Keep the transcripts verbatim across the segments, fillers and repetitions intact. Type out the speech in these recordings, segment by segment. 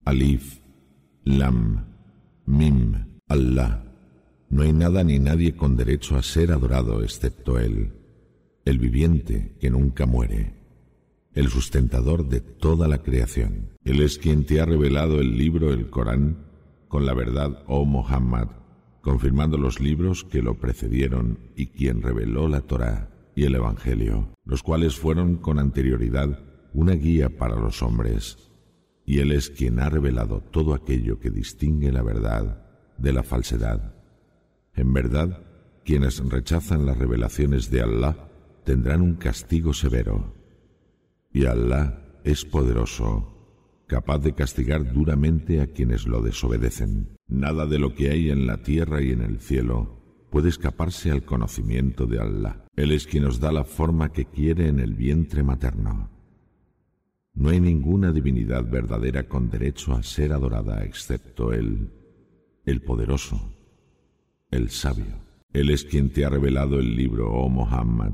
Alif, Lam, Mim, Allah. No hay nada ni nadie con derecho a ser adorado excepto Él, el viviente que nunca muere, el sustentador de toda la creación. Él es quien te ha revelado el libro, el Corán, con la verdad, oh Muhammad, confirmando los libros que lo precedieron, y quien reveló la Torá y el Evangelio, los cuales fueron con anterioridad una guía para los hombres. Y Él es quien ha revelado todo aquello que distingue la verdad de la falsedad. En verdad, quienes rechazan las revelaciones de Allah tendrán un castigo severo. Y Allah es poderoso, capaz de castigar duramente a quienes lo desobedecen. Nada de lo que hay en la tierra y en el cielo puede escaparse al conocimiento de Allah. Él es quien nos da la forma que quiere en el vientre materno. No hay ninguna divinidad verdadera con derecho a ser adorada excepto Él, el poderoso, el sabio. Él es quien te ha revelado el libro, oh Muhammad.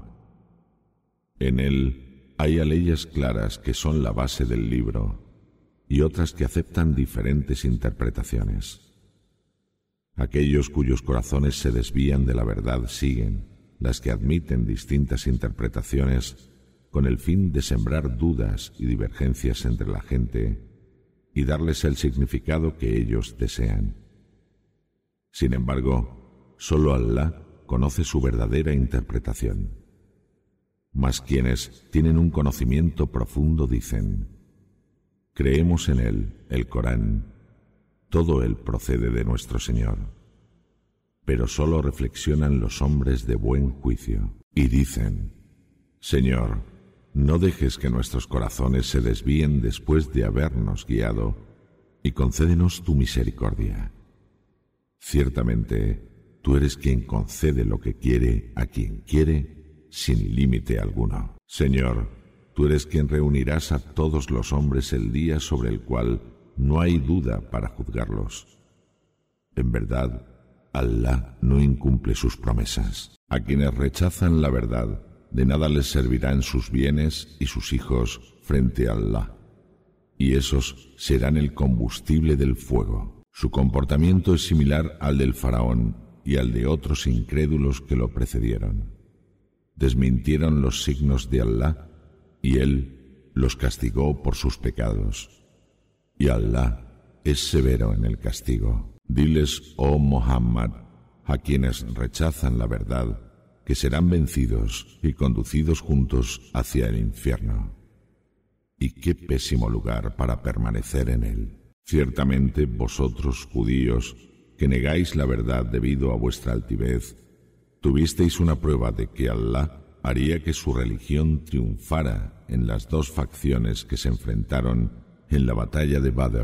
En él hay leyes claras que son la base del libro y otras que aceptan diferentes interpretaciones. Aquellos cuyos corazones se desvían de la verdad siguen las que admiten distintas interpretaciones con el fin de sembrar dudas y divergencias entre la gente y darles el significado que ellos desean. Sin embargo, solo Allah conoce su verdadera interpretación. Mas quienes tienen un conocimiento profundo dicen: creemos en él, el Corán, todo él procede de nuestro Señor. Pero solo reflexionan los hombres de buen juicio y dicen: Señor, no dejes que nuestros corazones se desvíen después de habernos guiado, y concédenos tu misericordia. Ciertamente, tú eres quien concede lo que quiere a quien quiere, sin límite alguno. Señor, tú eres quien reunirás a todos los hombres el día sobre el cual no hay duda para juzgarlos. En verdad, Allah no incumple sus promesas. A quienes rechazan la verdad, de nada les servirán sus bienes y sus hijos frente a Allah, y esos serán el combustible del fuego. Su comportamiento es similar al del faraón y al de otros incrédulos que lo precedieron. Desmintieron los signos de Allah y Él los castigó por sus pecados. Y Allah es severo en el castigo. Diles, oh Muhammad, a quienes rechazan la verdad, que serán vencidos y conducidos juntos hacia el infierno. Y qué pésimo lugar para permanecer en él. Ciertamente vosotros, judíos, que negáis la verdad debido a vuestra altivez, tuvisteis una prueba de que Allah haría que su religión triunfara en las dos facciones que se enfrentaron en la batalla de Badr.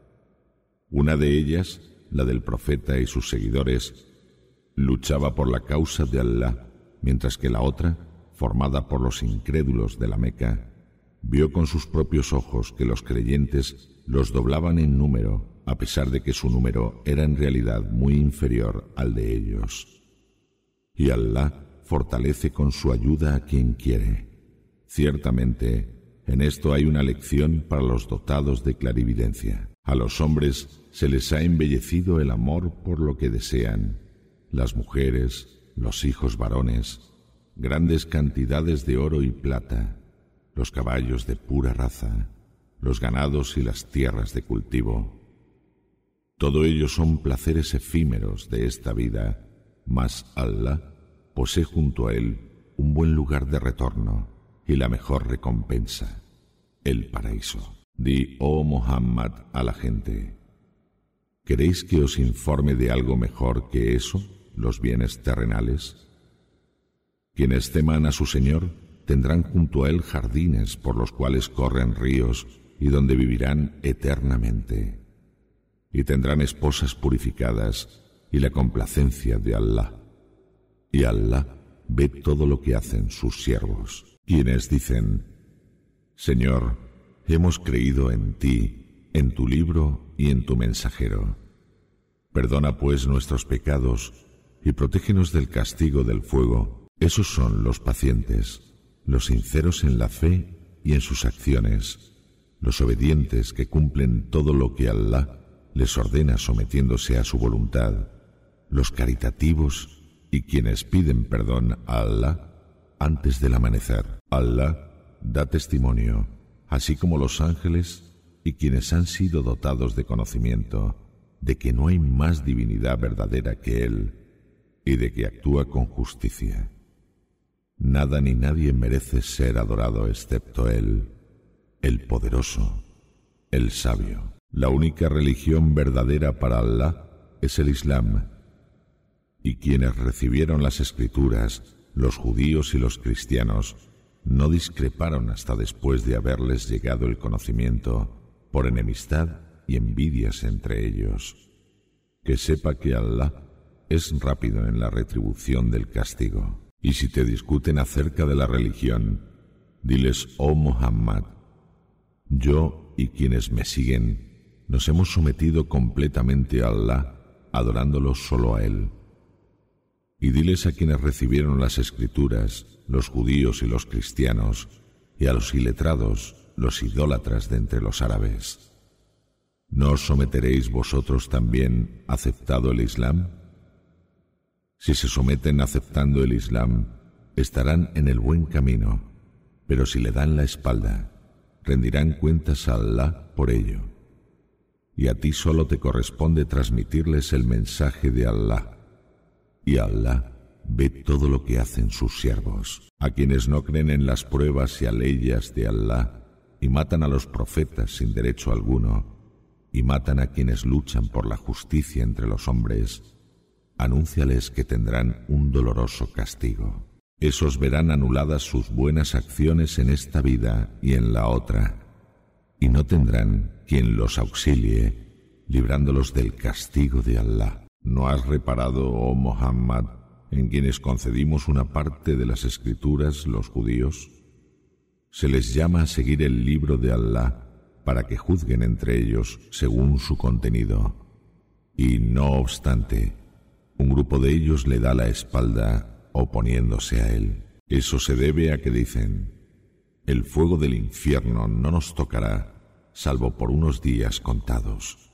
Una de ellas, la del profeta y sus seguidores, luchaba por la causa de Allah, mientras que la otra, formada por los incrédulos de la Meca, vio con sus propios ojos que los creyentes los doblaban en número, a pesar de que su número era en realidad muy inferior al de ellos. Y Allah fortalece con su ayuda a quien quiere. Ciertamente, en esto hay una lección para los dotados de clarividencia. A los hombres se les ha embellecido el amor por lo que desean, las mujeres, los hijos varones, grandes cantidades de oro y plata, los caballos de pura raza, los ganados y las tierras de cultivo. Todo ello son placeres efímeros de esta vida, mas Allah posee junto a él un buen lugar de retorno y la mejor recompensa, el paraíso. Di, oh Muhammad, a la gente: ¿queréis que os informe de algo mejor que eso, los bienes terrenales? Quienes teman a su Señor tendrán junto a él jardines por los cuales corren ríos y donde vivirán eternamente. Y tendrán esposas purificadas y la complacencia de Allah. Y Allah ve todo lo que hacen sus siervos. Quienes dicen: Señor, hemos creído en ti, en tu libro y en tu mensajero. Perdona pues nuestros pecados y protégenos del castigo del fuego. Esos son los pacientes, los sinceros en la fe y en sus acciones, los obedientes que cumplen todo lo que Allah les ordena sometiéndose a su voluntad, los caritativos y quienes piden perdón a Allah antes del amanecer. Allah da testimonio, así como los ángeles y quienes han sido dotados de conocimiento, de que no hay más divinidad verdadera que Él y de que actúa con justicia. Nada ni nadie merece ser adorado excepto Él, el poderoso, el sabio. La única religión verdadera para Allah es el Islam, y quienes recibieron las escrituras, los judíos y los cristianos, no discreparon hasta después de haberles llegado el conocimiento, por enemistad y envidias entre ellos. Que sepa que Allah es rápido en la retribución del castigo. Y si te discuten acerca de la religión, diles, oh Muhammad, yo y quienes me siguen nos hemos sometido completamente a Allah, adorándolo solo a Él. Y diles a quienes recibieron las escrituras, los judíos y los cristianos, y a los iletrados, los idólatras de entre los árabes: ¿no os someteréis vosotros también aceptado el Islam? Si se someten aceptando el Islam, estarán en el buen camino, pero si le dan la espalda, rendirán cuentas a Allah por ello. Y a ti solo te corresponde transmitirles el mensaje de Allah, y Allah ve todo lo que hacen sus siervos. A quienes no creen en las pruebas y a leyes de Allah, y matan a los profetas sin derecho alguno, y matan a quienes luchan por la justicia entre los hombres, anúnciales que tendrán un doloroso castigo. Esos verán anuladas sus buenas acciones en esta vida y en la otra, y no tendrán quien los auxilie, librándolos del castigo de Allah. ¿No has reparado, oh Muhammad, en quienes concedimos una parte de las escrituras, los judíos? Se les llama a seguir el libro de Allah para que juzguen entre ellos según su contenido. Y no obstante, un grupo de ellos le da la espalda oponiéndose a él. Eso se debe a que dicen: el fuego del infierno no nos tocará salvo por unos días contados.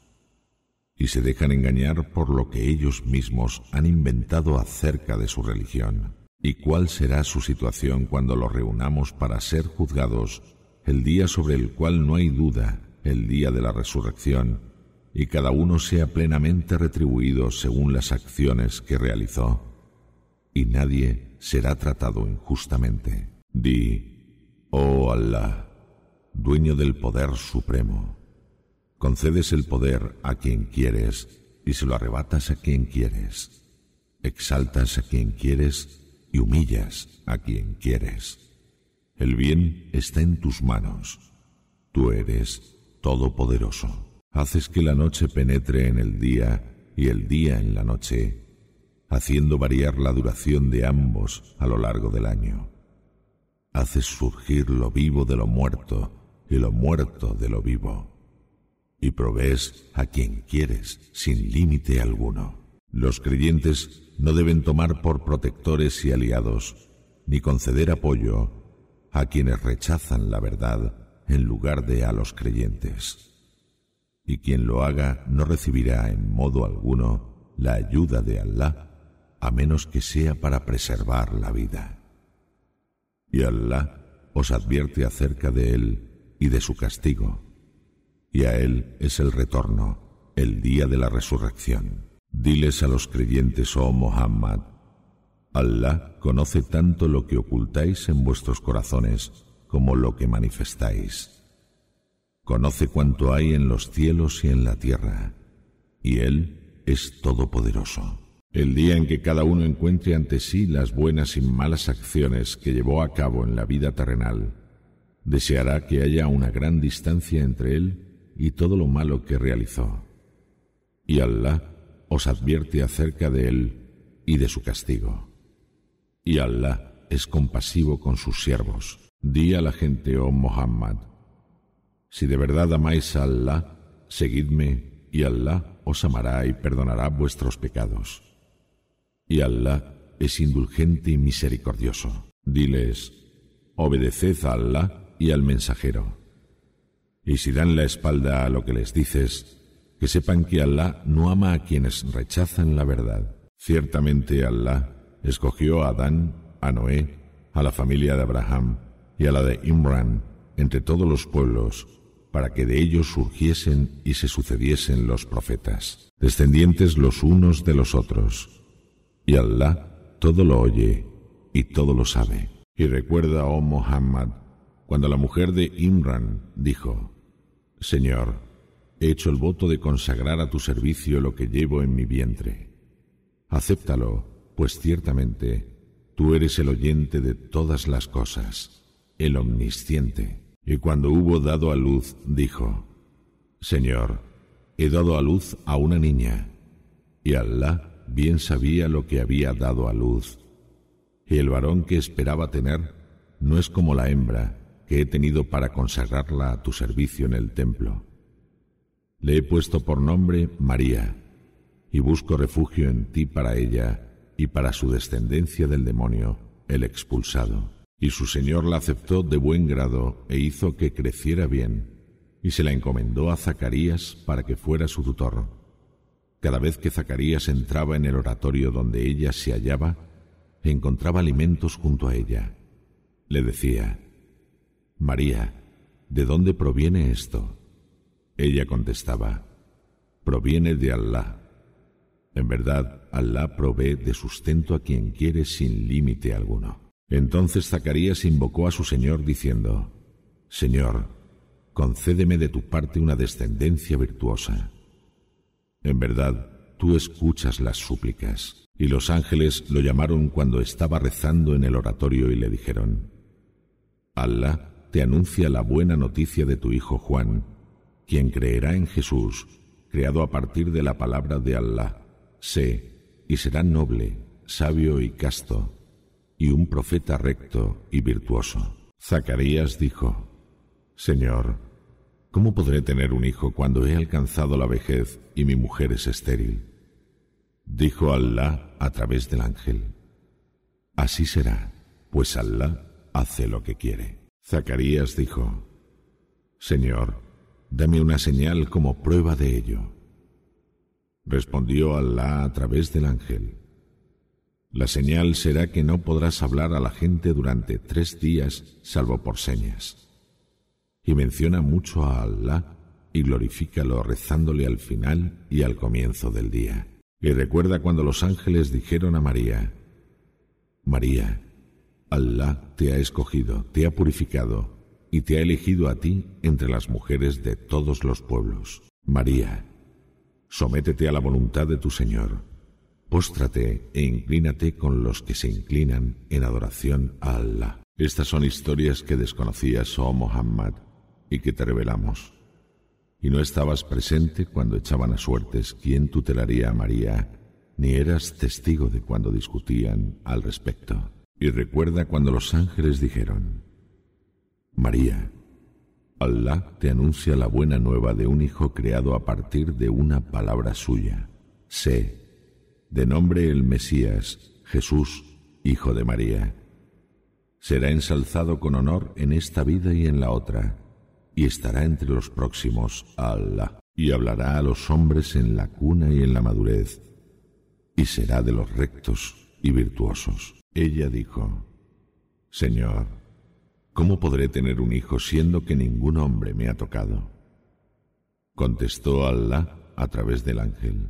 Y se dejan engañar por lo que ellos mismos han inventado acerca de su religión. ¿Y cuál será su situación cuando los reunamos para ser juzgados, el día sobre el cual no hay duda, el día de la resurrección, y cada uno sea plenamente retribuido según las acciones que realizó? Y nadie será tratado injustamente. Di, oh Allah, dueño del poder supremo, concedes el poder a quien quieres y se lo arrebatas a quien quieres. Exaltas a quien quieres y humillas a quien quieres. El bien está en tus manos. Tú eres todopoderoso. Haces que la noche penetre en el día y el día en la noche, haciendo variar la duración de ambos a lo largo del año. Haces surgir lo vivo de lo muerto y lo muerto de lo vivo, y provees a quien quieres sin límite alguno. Los creyentes no deben tomar por protectores y aliados, ni conceder apoyo a quienes rechazan la verdad en lugar de a los creyentes. Y quien lo haga no recibirá en modo alguno la ayuda de Allah, a menos que sea para preservar la vida. Y Allah os advierte acerca de él y de su castigo, y a él es el retorno, el día de la resurrección. Diles a los creyentes, oh Muhammad, Allah conoce tanto lo que ocultáis en vuestros corazones como lo que manifestáis. Conoce cuanto hay en los cielos y en la tierra, y Él es todopoderoso. El día en que cada uno encuentre ante sí las buenas y malas acciones que llevó a cabo en la vida terrenal, deseará que haya una gran distancia entre él y todo lo malo que realizó. Y Allah os advierte acerca de él y de su castigo. Y Allah es compasivo con sus siervos. Di a la gente, oh Muhammad, si de verdad amáis a Allah, seguidme, y Allah os amará y perdonará vuestros pecados. Y Allah es indulgente y misericordioso. Diles, obedeced a Allah y al mensajero, Y si dan la espalda a lo que les dices, que sepan que Alá no ama a quienes rechazan la verdad. Ciertamente Alá escogió a Adán, a Noé, a la familia de Abraham y a la de Imran entre todos los pueblos, para que de ellos surgiesen y se sucediesen los profetas, descendientes los unos de los otros. Y Alá todo lo oye y todo lo sabe. Y recuerda, oh Muhammad, cuando la mujer de Imran dijo: Señor, he hecho el voto de consagrar a tu servicio lo que llevo en mi vientre. Acéptalo, pues ciertamente tú eres el oyente de todas las cosas, el omnisciente. Y cuando hubo dado a luz, dijo: Señor, he dado a luz a una niña. Y Alá bien sabía lo que había dado a luz. Y el varón que esperaba tener no es como la hembra que he tenido para consagrarla a tu servicio en el templo. Le he puesto por nombre María, y busco refugio en ti para ella y para su descendencia del demonio, el expulsado. Y su señor la aceptó de buen grado e hizo que creciera bien, y se la encomendó a Zacarías para que fuera su tutor. Cada vez que Zacarías entraba en el oratorio donde ella se hallaba, encontraba alimentos junto a ella. Le decía: María, ¿de dónde proviene esto? Ella contestaba: proviene de Alá. En verdad, Alá provee de sustento a quien quiere sin límite alguno. Entonces Zacarías invocó a su Señor diciendo: Señor, concédeme de tu parte una descendencia virtuosa. En verdad, tú escuchas las súplicas. Y los ángeles lo llamaron cuando estaba rezando en el oratorio y le dijeron: Alá te anuncia la buena noticia de tu hijo Juan, quien creerá en Jesús, creado a partir de la palabra de Alá. Sé, y será noble, sabio y casto, y un profeta recto y virtuoso. Zacarías dijo: Señor, ¿cómo podré tener un hijo cuando he alcanzado la vejez y mi mujer es estéril? Dijo Alá a través del ángel: así será, pues Alá hace lo que quiere. Zacarías dijo: Señor, dame una señal como prueba de ello. Respondió Alá a través del ángel: la señal será que no podrás hablar a la gente durante tres días salvo por señas. Y menciona mucho a Alá y glorifícalo rezándole al final y al comienzo del día. Y recuerda cuando los ángeles dijeron a María: María, Alá te ha escogido, te ha purificado y te ha elegido a ti entre las mujeres de todos los pueblos. María, sométete a la voluntad de tu Señor, póstrate e inclínate con los que se inclinan en adoración a Alá. Estas son historias que desconocías, oh Muhammad, y que te revelamos. Y no estabas presente cuando echaban a suertes quién tutelaría a María, ni eras testigo de cuando discutían al respecto. Y recuerda cuando los ángeles dijeron: María, Alá te anuncia la buena nueva de un hijo creado a partir de una palabra suya. Sé, de nombre el Mesías, Jesús, hijo de María. Será ensalzado con honor en esta vida y en la otra, y estará entre los próximos a Alá, y hablará a los hombres en la cuna y en la madurez, y será de los rectos y virtuosos. Ella dijo: Señor, ¿cómo podré tener un hijo siendo que ningún hombre me ha tocado? Contestó Alá a través del ángel: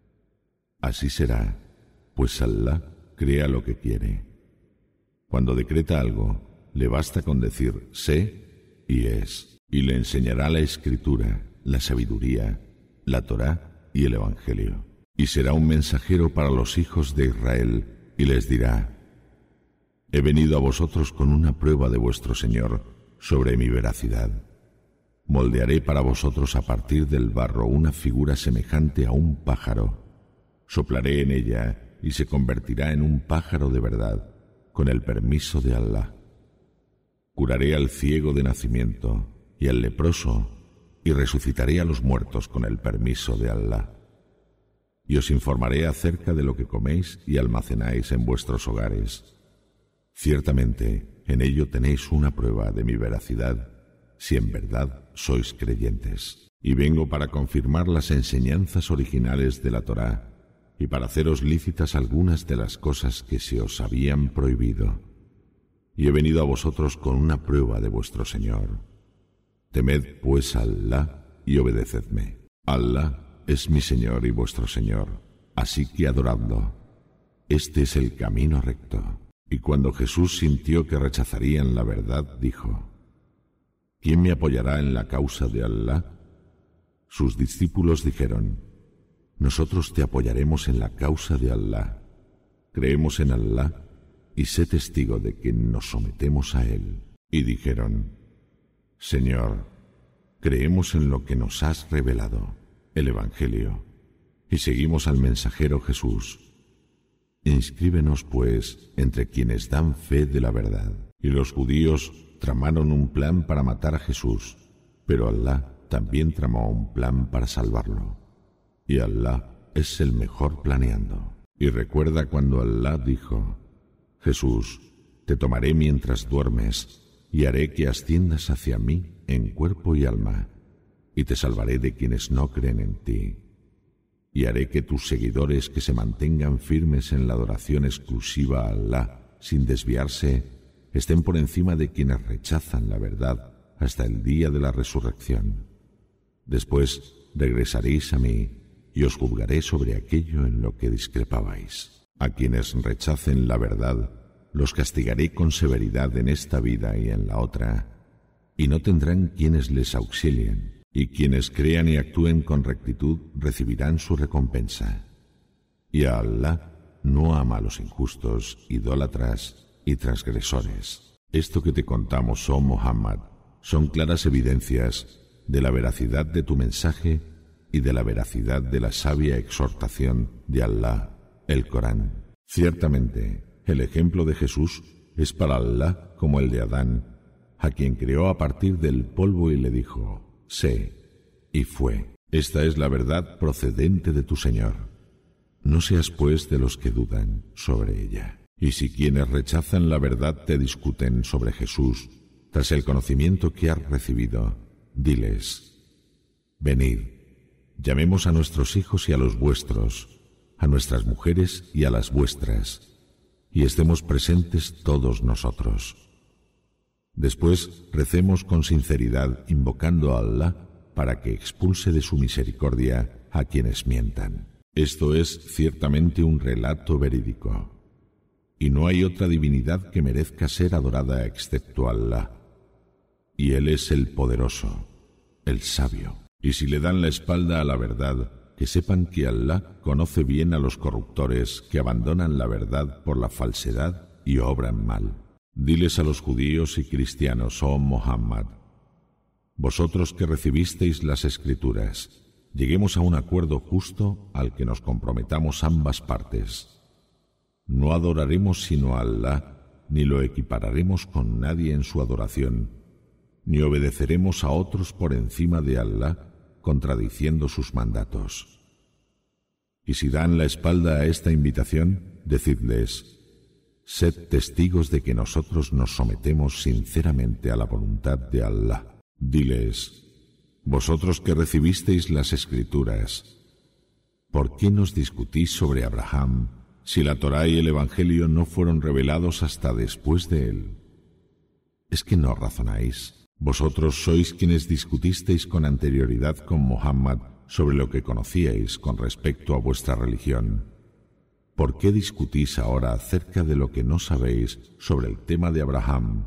así será, pues Alá crea lo que quiere. Cuando decreta algo, le basta con decir sé y es, y le enseñará la escritura, la sabiduría, la Torá y el Evangelio. Y será un mensajero para los hijos de Israel, y les dirá: he venido a vosotros con una prueba de vuestro Señor sobre mi veracidad. Moldearé para vosotros a partir del barro una figura semejante a un pájaro. Soplaré en ella y se convertirá en un pájaro de verdad, con el permiso de Alá. Curaré al ciego de nacimiento y al leproso, y resucitaré a los muertos con el permiso de Alá. Y os informaré acerca de lo que coméis y almacenáis en vuestros hogares. Ciertamente, en ello tenéis una prueba de mi veracidad, si en verdad sois creyentes. Y vengo para confirmar las enseñanzas originales de la Torá y para haceros lícitas algunas de las cosas que se os habían prohibido. Y he venido a vosotros con una prueba de vuestro Señor. Temed pues a Alá y obedecedme. Alá es mi Señor y vuestro Señor, así que adoradlo. Este es el camino recto. Y cuando Jesús sintió que rechazarían la verdad, dijo: ¿Quién me apoyará en la causa de Alá? Sus discípulos dijeron: Nosotros te apoyaremos en la causa de Alá. Creemos en Alá y sé testigo de que nos sometemos a Él. Y dijeron: Señor, creemos en lo que nos has revelado, el Evangelio, y seguimos al mensajero Jesús. Inscríbenos, pues, entre quienes dan fe de la verdad. Y los judíos tramaron un plan para matar a Jesús, pero Alá también tramó un plan para salvarlo. Y Alá es el mejor planeando. Y recuerda cuando Alá dijo: Jesús, te tomaré mientras duermes, y haré que asciendas hacia mí en cuerpo y alma, y te salvaré de quienes no creen en ti. Y haré que tus seguidores que se mantengan firmes en la adoración exclusiva a Alá, sin desviarse, estén por encima de quienes rechazan la verdad hasta el día de la resurrección. Después regresaréis a mí y os juzgaré sobre aquello en lo que discrepabais. A quienes rechacen la verdad los castigaré con severidad en esta vida y en la otra, y no tendrán quienes les auxilien. Y quienes crean y actúen con rectitud recibirán su recompensa. Y a Alá no ama a los injustos, idólatras y transgresores. Esto que te contamos, oh Muhammad, son claras evidencias de la veracidad de tu mensaje y de la veracidad de la sabia exhortación de Alá, el Corán. Ciertamente, el ejemplo de Jesús es para Alá como el de Adán, a quien creó a partir del polvo y le dijo: sé, y fue. Esta es la verdad procedente de tu Señor. No seas pues de los que dudan sobre ella. Y si quienes rechazan la verdad te discuten sobre Jesús, tras el conocimiento que has recibido, diles: venid, llamemos a nuestros hijos y a los vuestros, a nuestras mujeres y a las vuestras, y estemos presentes todos nosotros. Después recemos con sinceridad invocando a Alá para que expulse de su misericordia a quienes mientan. Esto es ciertamente un relato verídico. Y no hay otra divinidad que merezca ser adorada excepto Alá. Y Él es el poderoso, el sabio. Y si le dan la espalda a la verdad, que sepan que Alá conoce bien a los corruptores que abandonan la verdad por la falsedad y obran mal. Diles a los judíos y cristianos, oh Muhammad: vosotros que recibisteis las Escrituras, lleguemos a un acuerdo justo al que nos comprometamos ambas partes. No adoraremos sino a Alá, ni lo equipararemos con nadie en su adoración, ni obedeceremos a otros por encima de Alá, contradiciendo sus mandatos. Y si dan la espalda a esta invitación, decidles: sed testigos de que nosotros nos sometemos sinceramente a la voluntad de Alá. Diles: vosotros que recibisteis las Escrituras, ¿por qué nos discutís sobre Abraham, si la Torá y el Evangelio no fueron revelados hasta después de él? ¿Es que no razonáis? Vosotros sois quienes discutisteis con anterioridad con Muhammad sobre lo que conocíais con respecto a vuestra religión. ¿Por qué discutís ahora acerca de lo que no sabéis sobre el tema de Abraham?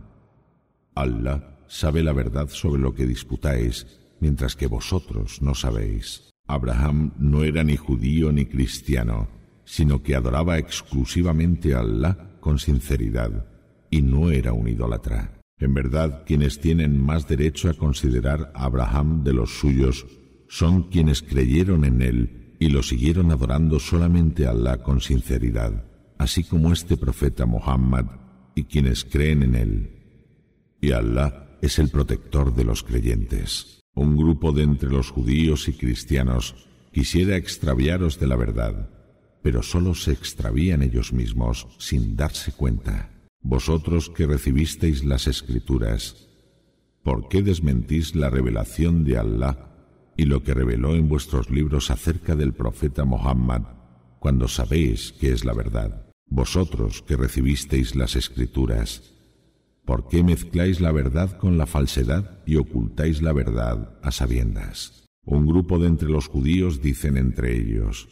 Alá sabe la verdad sobre lo que disputáis, mientras que vosotros no sabéis. Abraham no era ni judío ni cristiano, sino que adoraba exclusivamente a Alá con sinceridad, y no era un idólatra. En verdad, quienes tienen más derecho a considerar a Abraham de los suyos son quienes creyeron en él y lo siguieron adorando solamente a Alá con sinceridad, así como este profeta Muhammad y quienes creen en él. Y Alá es el protector de los creyentes. Un grupo de entre los judíos y cristianos quisiera extraviaros de la verdad, pero solo se extravían ellos mismos sin darse cuenta. Vosotros que recibisteis las Escrituras, ¿por qué desmentís la revelación de Allah y lo que reveló en vuestros libros acerca del profeta Muhammad, cuando sabéis que es la verdad? Vosotros que recibisteis las escrituras, ¿por qué mezcláis la verdad con la falsedad y ocultáis la verdad a sabiendas? Un grupo de entre los judíos dicen entre ellos: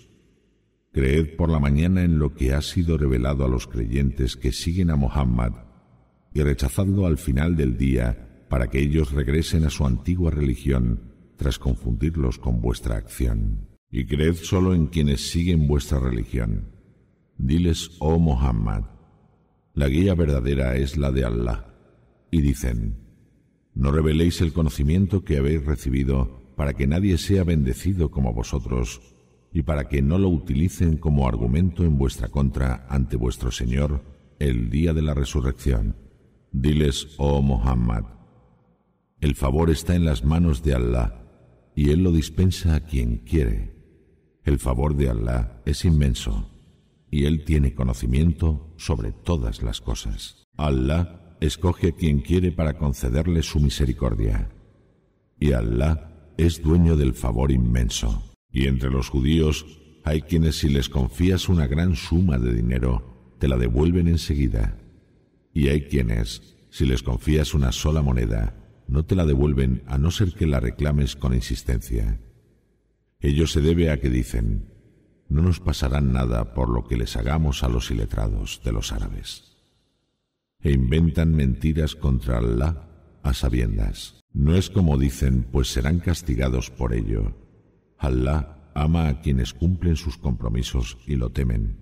creed por la mañana en lo que ha sido revelado a los creyentes que siguen a Muhammad y rechazadlo al final del día para que ellos regresen a su antigua religión tras confundirlos con vuestra acción. Y creed solo en quienes siguen vuestra religión. Diles, oh Muhammad, la guía verdadera es la de Allah. Y dicen: no reveléis el conocimiento que habéis recibido para que nadie sea bendecido como vosotros y para que no lo utilicen como argumento en vuestra contra ante vuestro Señor el día de la resurrección. Diles, oh Muhammad, el favor está en las manos de Allah y Él lo dispensa a quien quiere. El favor de Allah es inmenso y Él tiene conocimiento sobre todas las cosas. Allah escoge a quien quiere para concederle su misericordia y Allah es dueño del favor inmenso. Y entre los judíos hay quienes, si les confías una gran suma de dinero, te la devuelven enseguida. Y hay quienes, si les confías una sola moneda, no te la devuelven a no ser que la reclames con insistencia. Ello se debe a que dicen: no nos pasarán nada por lo que les hagamos a los iletrados de los árabes. E inventan mentiras contra Allah a sabiendas. No es como dicen, pues serán castigados por ello. Allah ama a quienes cumplen sus compromisos y lo temen.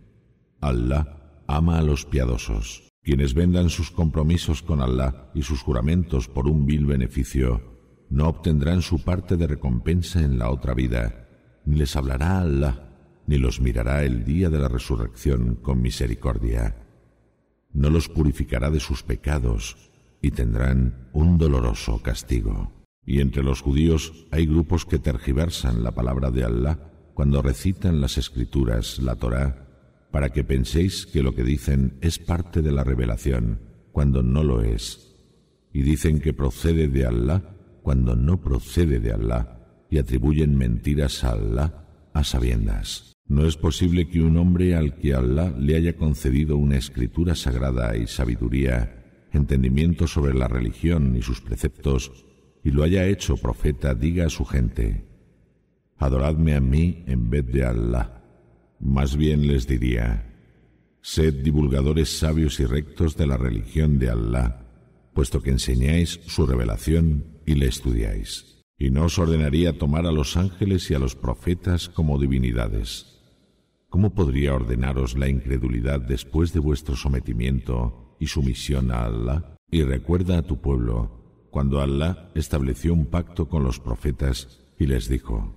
Allah ama a los piadosos. Quienes vendan sus compromisos con Allah y sus juramentos por un vil beneficio, no obtendrán su parte de recompensa en la otra vida, ni les hablará Allah, ni los mirará el día de la resurrección con misericordia. No los purificará de sus pecados y tendrán un doloroso castigo. Y entre los judíos hay grupos que tergiversan la palabra de Allah cuando recitan las escrituras, la Torá, para que penséis que lo que dicen es parte de la revelación, cuando no lo es. Y dicen que procede de Allah, cuando no procede de Allah, y atribuyen mentiras a Allah a sabiendas. No es posible que un hombre al que Allah le haya concedido una escritura sagrada y sabiduría, entendimiento sobre la religión y sus preceptos, y lo haya hecho profeta, diga a su gente: adoradme a mí en vez de a Allah. Más bien les diría: sed divulgadores sabios y rectos de la religión de Allah, puesto que enseñáis su revelación y le estudiáis. Y no os ordenaría tomar a los ángeles y a los profetas como divinidades. ¿Cómo podría ordenaros la incredulidad después de vuestro sometimiento y sumisión a Allah? Y recuerda a tu pueblo cuando Allah estableció un pacto con los profetas y les dijo: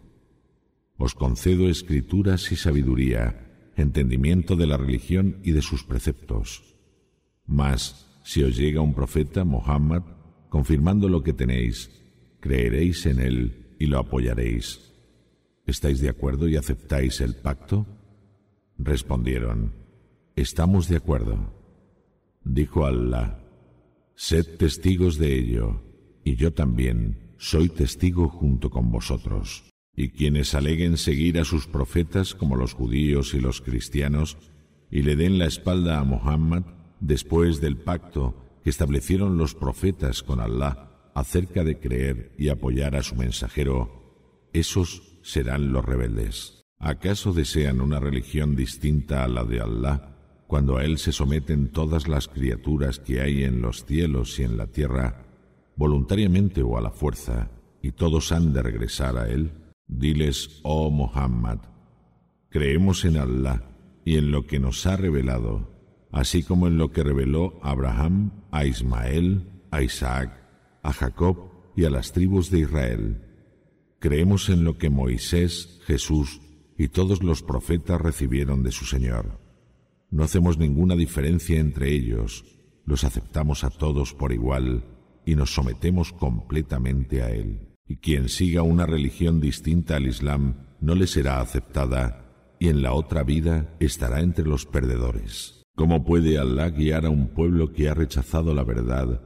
os concedo escrituras y sabiduría, entendimiento de la religión y de sus preceptos. Mas, si os llega un profeta, Muhammad, confirmando lo que tenéis, creeréis en él y lo apoyaréis. ¿Estáis de acuerdo y aceptáis el pacto? Respondieron: estamos de acuerdo. Dijo Allah: sed testigos de ello, y yo también soy testigo junto con vosotros. Y quienes aleguen seguir a sus profetas como los judíos y los cristianos y le den la espalda a Muhammad después del pacto que establecieron los profetas con Allah acerca de creer y apoyar a su mensajero, esos serán los rebeldes. ¿Acaso desean una religión distinta a la de Allah cuando a él se someten todas las criaturas que hay en los cielos y en la tierra, voluntariamente o a la fuerza, y todos han de regresar a él? Diles, oh Muhammad, creemos en Allah y en lo que nos ha revelado, así como en lo que reveló a Abraham, a Ismael, a Isaac, a Jacob y a las tribus de Israel. Creemos en lo que Moisés, Jesús y todos los profetas recibieron de su Señor. No hacemos ninguna diferencia entre ellos, los aceptamos a todos por igual y nos sometemos completamente a Él. Y quien siga una religión distinta al Islam no le será aceptada, y en la otra vida estará entre los perdedores. ¿Cómo puede Allah guiar a un pueblo que ha rechazado la verdad,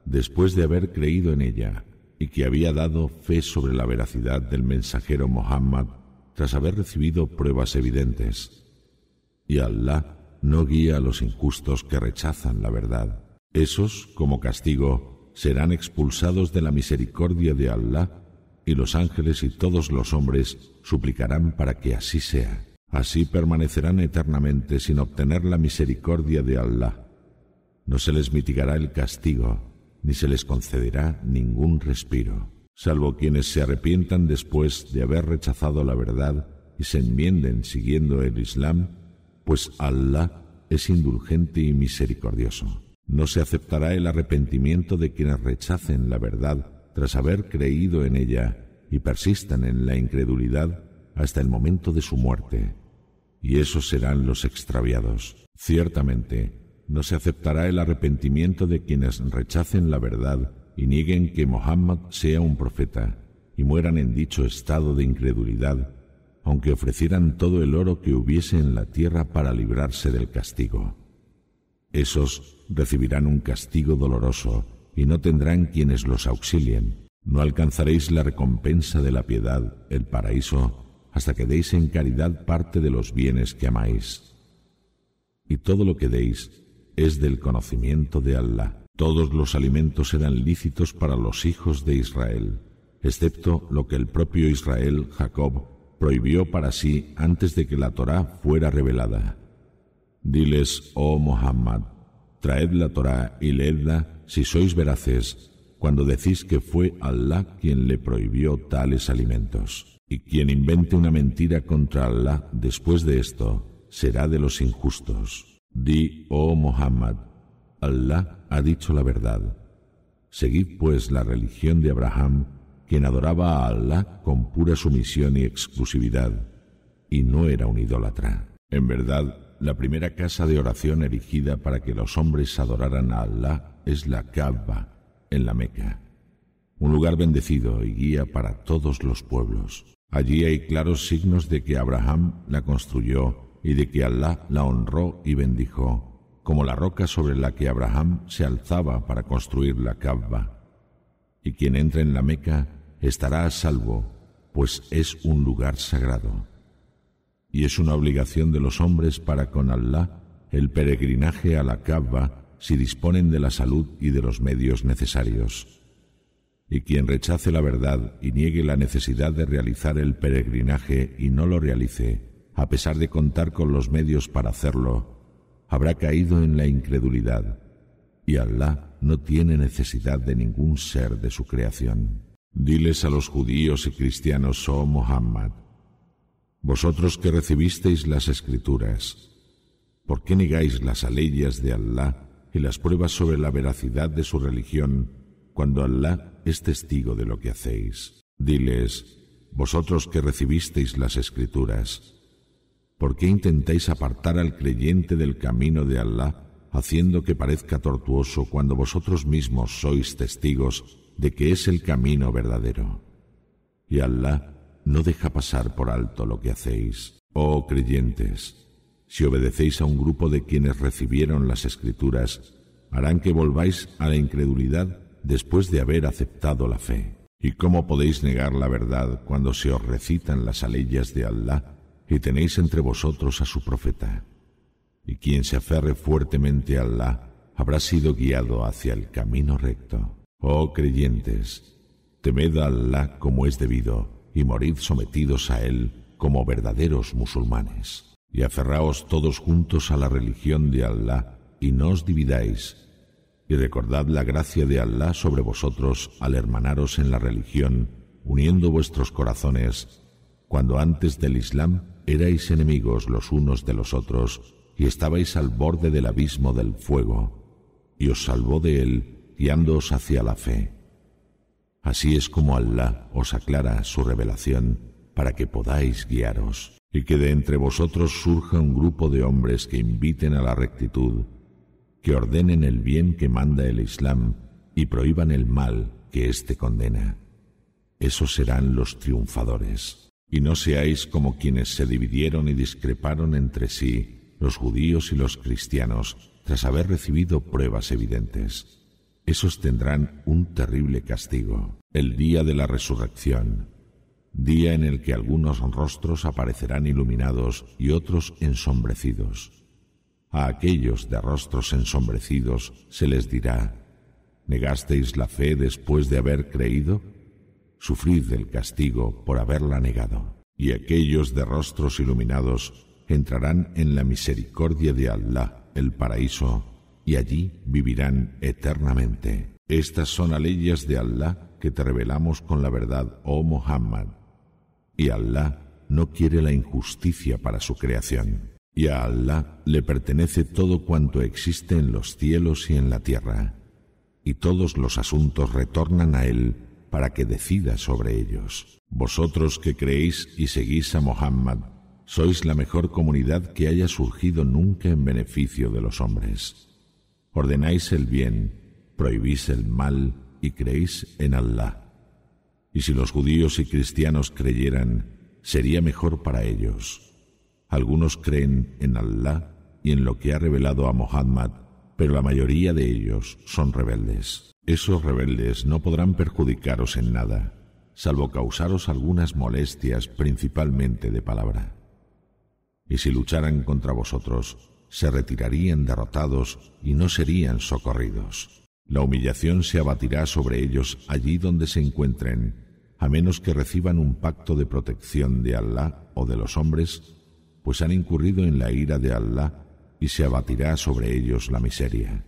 después de haber creído en ella, y que había dado fe sobre la veracidad del mensajero Muhammad tras haber recibido pruebas evidentes. Y Allah no guía a los injustos que rechazan la verdad. Esos, como castigo, serán expulsados de la misericordia de Allah, y los ángeles y todos los hombres suplicarán para que así sea. Así permanecerán eternamente sin obtener la misericordia de Allah. No se les mitigará el castigo, ni se les concederá ningún respiro, salvo quienes se arrepientan después de haber rechazado la verdad y se enmienden siguiendo el Islam, pues Allah es indulgente y misericordioso. No se aceptará el arrepentimiento de quienes rechacen la verdad tras haber creído en ella y persistan en la incredulidad hasta el momento de su muerte, y esos serán los extraviados. Ciertamente, no se aceptará el arrepentimiento de quienes rechacen la verdad y nieguen que Muhammad sea un profeta y mueran en dicho estado de incredulidad, aunque ofrecieran todo el oro que hubiese en la tierra para librarse del castigo. Esos recibirán un castigo doloroso y no tendrán quienes los auxilien. No alcanzaréis la recompensa de la piedad, el paraíso, hasta que deis en caridad parte de los bienes que amáis. Y todo lo que deis es del conocimiento de Allah. Todos los alimentos eran lícitos para los hijos de Israel, excepto lo que el propio Israel, Jacob, prohibió para sí antes de que la Torá fuera revelada. Diles, oh Muhammad, traed la Torá y leedla si sois veraces, cuando decís que fue Allah quien le prohibió tales alimentos. Y quien invente una mentira contra Allah después de esto, será de los injustos. Di, oh Muhammad, Allah ha dicho la verdad. Seguid pues la religión de Abraham, quien adoraba a Allah con pura sumisión y exclusividad, y no era un idólatra. En verdad, la primera casa de oración erigida para que los hombres adoraran a Allah es la Kaaba, en la Meca, un lugar bendecido y guía para todos los pueblos. Allí hay claros signos de que Abraham la construyó y de que Allah la honró y bendijo, como la roca sobre la que Abraham se alzaba para construir la Kaaba. Y quien entre en la Meca estará a salvo, pues es un lugar sagrado. Y es una obligación de los hombres para con Allah el peregrinaje a la Kaaba si disponen de la salud y de los medios necesarios. Y quien rechace la verdad y niegue la necesidad de realizar el peregrinaje y no lo realice, a pesar de contar con los medios para hacerlo, habrá caído en la incredulidad, y Allah no tiene necesidad de ningún ser de su creación. Diles a los judíos y cristianos, oh Muhammad, vosotros que recibisteis las Escrituras, ¿por qué negáis las aleyas de Allah y las pruebas sobre la veracidad de su religión, cuando Allah es testigo de lo que hacéis? Diles, vosotros que recibisteis las Escrituras, ¿por qué intentáis apartar al creyente del camino de Allah, haciendo que parezca tortuoso cuando vosotros mismos sois testigos de que es el camino verdadero? Y Allah no deja pasar por alto lo que hacéis. Oh creyentes, si obedecéis a un grupo de quienes recibieron las Escrituras, harán que volváis a la incredulidad después de haber aceptado la fe. ¿Y cómo podéis negar la verdad cuando se os recitan las aleyas de Allah y tenéis entre vosotros a su profeta? Y quien se aferre fuertemente a Allah habrá sido guiado hacia el camino recto. Oh creyentes, temed a Allah como es debido y morid sometidos a Él como verdaderos musulmanes. Y aferraos todos juntos a la religión de Allah y no os dividáis. Y recordad la gracia de Allah sobre vosotros al hermanaros en la religión, uniendo vuestros corazones, cuando antes del Islam erais enemigos los unos de los otros y estabais al borde del abismo del fuego, y os salvó de él, guiándoos hacia la fe. Así es como Allah os aclara su revelación para que podáis guiaros, y que de entre vosotros surja un grupo de hombres que inviten a la rectitud, que ordenen el bien que manda el Islam y prohíban el mal que éste condena. Esos serán los triunfadores. Y no seáis como quienes se dividieron y discreparon entre sí, los judíos y los cristianos, tras haber recibido pruebas evidentes. esos tendrán un terrible castigo, el día de la resurrección, día en el que algunos rostros aparecerán iluminados y otros ensombrecidos. A aquellos de rostros ensombrecidos se les dirá: ¿negasteis la fe después de haber creído? Sufrid el castigo por haberla negado. Y aquellos de rostros iluminados entrarán en la misericordia de Allah, el paraíso, y allí vivirán eternamente. Estas son las leyes de Allah que te revelamos con la verdad, oh Muhammad. Y Allah no quiere la injusticia para su creación. Y a Allah le pertenece todo cuanto existe en los cielos y en la tierra, y todos los asuntos retornan a Él para que decida sobre ellos. Vosotros que creéis y seguís a Muhammad, sois la mejor comunidad que haya surgido nunca en beneficio de los hombres. Ordenáis el bien, prohibís el mal y creéis en Allah. Y si los judíos y cristianos creyeran, sería mejor para ellos. Algunos creen en Allah y en lo que ha revelado a Muhammad, pero la mayoría de ellos son rebeldes. Esos rebeldes no podrán perjudicaros en nada, salvo causaros algunas molestias, principalmente de palabra. Y si lucharan contra vosotros, se retirarían derrotados y no serían socorridos. La humillación se abatirá sobre ellos allí donde se encuentren, a menos que reciban un pacto de protección de Allah o de los hombres, pues han incurrido en la ira de Allah y se abatirá sobre ellos la miseria.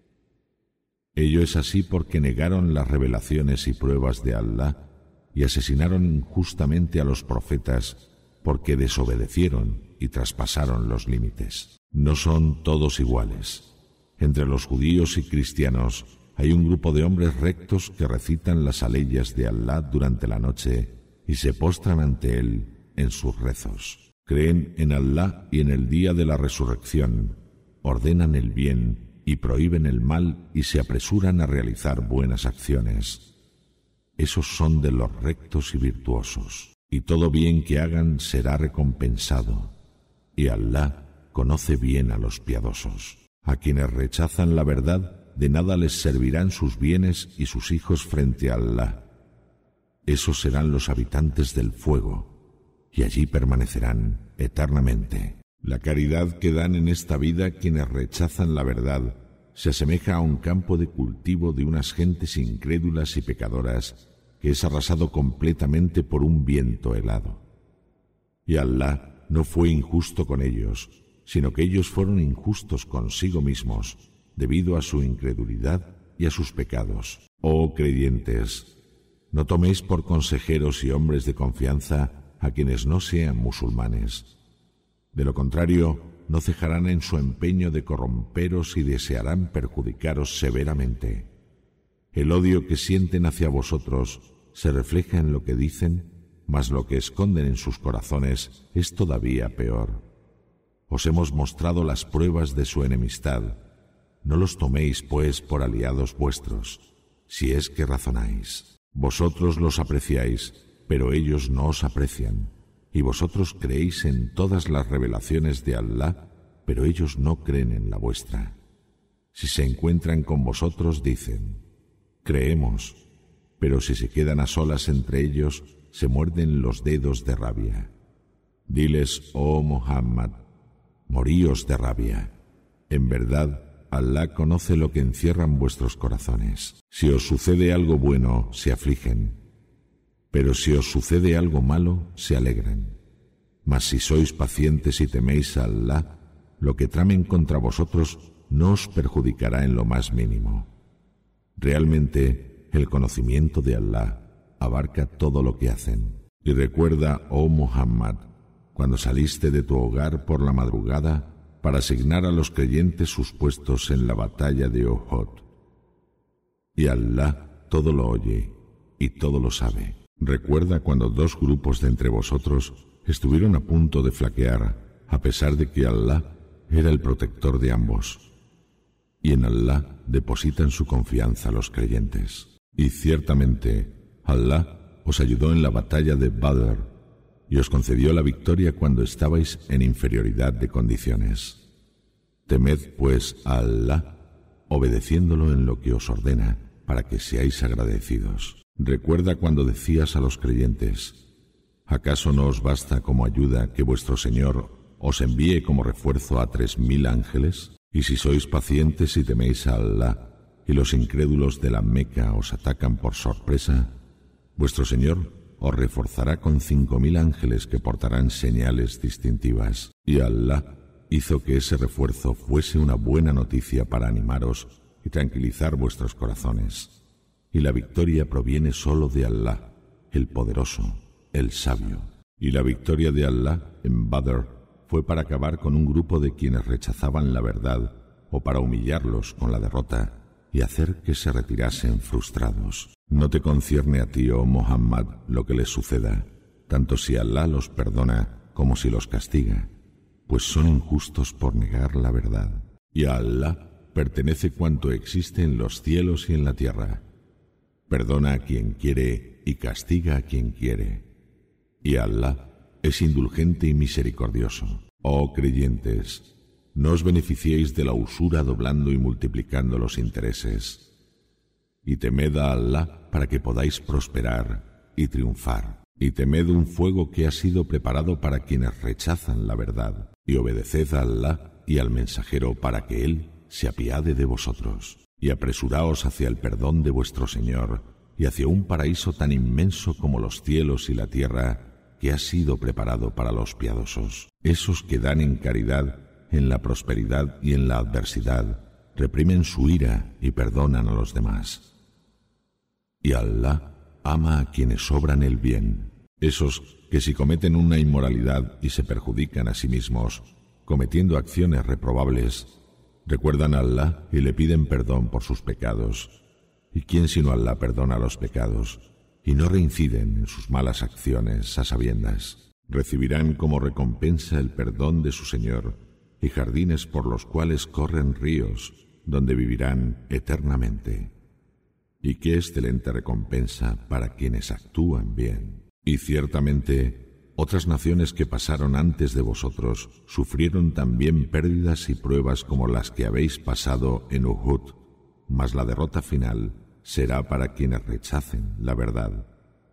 Ello es así porque negaron las revelaciones y pruebas de Allah y asesinaron injustamente a los profetas porque desobedecieron y traspasaron los límites. No son todos iguales. Entre los judíos y cristianos hay un grupo de hombres rectos que recitan las aleyas de Allah durante la noche y se postran ante Él en sus rezos. Creen en Allah y en el día de la resurrección, ordenan el bien y prohíben el mal y se apresuran a realizar buenas acciones. Esos son de los rectos y virtuosos, y todo bien que hagan será recompensado, y Allah conoce bien a los piadosos. A quienes rechazan la verdad, de nada les servirán sus bienes y sus hijos frente a Allah. Esos serán los habitantes del fuego, y allí permanecerán eternamente. La caridad que dan en esta vida quienes rechazan la verdad se asemeja a un campo de cultivo de unas gentes incrédulas y pecadoras que es arrasado completamente por un viento helado. Y Allah no fue injusto con ellos, sino que ellos fueron injustos consigo mismos, debido a su incredulidad y a sus pecados. Oh creyentes, no toméis por consejeros y hombres de confianza a quienes no sean musulmanes. De lo contrario, no cejarán en su empeño de corromperos y desearán perjudicaros severamente. El odio que sienten hacia vosotros se refleja en lo que dicen, mas lo que esconden en sus corazones es todavía peor. Os hemos mostrado las pruebas de su enemistad. No los toméis, pues, por aliados vuestros, si es que razonáis. Vosotros los apreciáis, pero ellos no os aprecian, y vosotros creéis en todas las revelaciones de Allah, pero ellos no creen en la vuestra. Si se encuentran con vosotros, dicen: creemos, pero si se quedan a solas entre ellos, se muerden los dedos de rabia. Diles, oh Muhammad, moríos de rabia. En verdad, Allah conoce lo que encierran vuestros corazones. Si os sucede algo bueno, se afligen, pero si os sucede algo malo, se alegran. Mas si sois pacientes y teméis a Allah, lo que tramen contra vosotros no os perjudicará en lo más mínimo. Realmente, el conocimiento de Allah abarca todo lo que hacen. Y recuerda, oh Muhammad, cuando saliste de tu hogar por la madrugada para asignar a los creyentes sus puestos en la batalla de Uhud. Y Allah todo lo oye y todo lo sabe. Recuerda cuando dos grupos de entre vosotros estuvieron a punto de flaquear, a pesar de que Allah era el protector de ambos. Y en Allah depositan su confianza los creyentes. Y ciertamente, Allah os ayudó en la batalla de Badr y os concedió la victoria cuando estabais en inferioridad de condiciones. Temed, pues, a Allah, obedeciéndolo en lo que os ordena, para que seáis agradecidos. Recuerda cuando decías a los creyentes: ¿acaso no os basta como ayuda que vuestro Señor os envíe como refuerzo a tres mil ángeles? Y si sois pacientes y teméis a Alá, y los incrédulos de la Meca os atacan por sorpresa, vuestro Señor os reforzará con cinco mil ángeles que portarán señales distintivas. Y Alá hizo que ese refuerzo fuese una buena noticia para animaros y tranquilizar vuestros corazones. Y la victoria proviene solo de Alá, el poderoso, el sabio. Y la victoria de Alá en Badr fue para acabar con un grupo de quienes rechazaban la verdad o para humillarlos con la derrota y hacer que se retirasen frustrados. No te concierne a ti, oh Muhammad, lo que les suceda, tanto si Alá los perdona como si los castiga, pues son injustos por negar la verdad. Y a Alá pertenece cuanto existe en los cielos y en la tierra. Perdona a quien quiere y castiga a quien quiere. Y Alá es indulgente y misericordioso. Oh creyentes, no os beneficiéis de la usura doblando y multiplicando los intereses. Y temed a Alá para que podáis prosperar y triunfar. Y temed un fuego que ha sido preparado para quienes rechazan la verdad. Y obedeced a Alá y al mensajero para que Él se apiade de vosotros. Y apresuraos hacia el perdón de vuestro Señor y hacia un paraíso tan inmenso como los cielos y la tierra, que ha sido preparado para los piadosos. Esos que dan en caridad, en la prosperidad y en la adversidad, reprimen su ira y perdonan a los demás. Y Alá ama a quienes obran el bien. Esos que si cometen una inmoralidad y se perjudican a sí mismos, cometiendo acciones reprobables, recuerdan a Alá y le piden perdón por sus pecados. ¿Y quién sino Alá perdona los pecados? Y no reinciden en sus malas acciones a sabiendas. Recibirán como recompensa el perdón de su Señor y jardines por los cuales corren ríos, donde vivirán eternamente. Y qué excelente recompensa para quienes actúan bien. Y ciertamente, otras naciones que pasaron antes de vosotros sufrieron también pérdidas y pruebas como las que habéis pasado en Uhud, mas la derrota final será para quienes rechacen la verdad.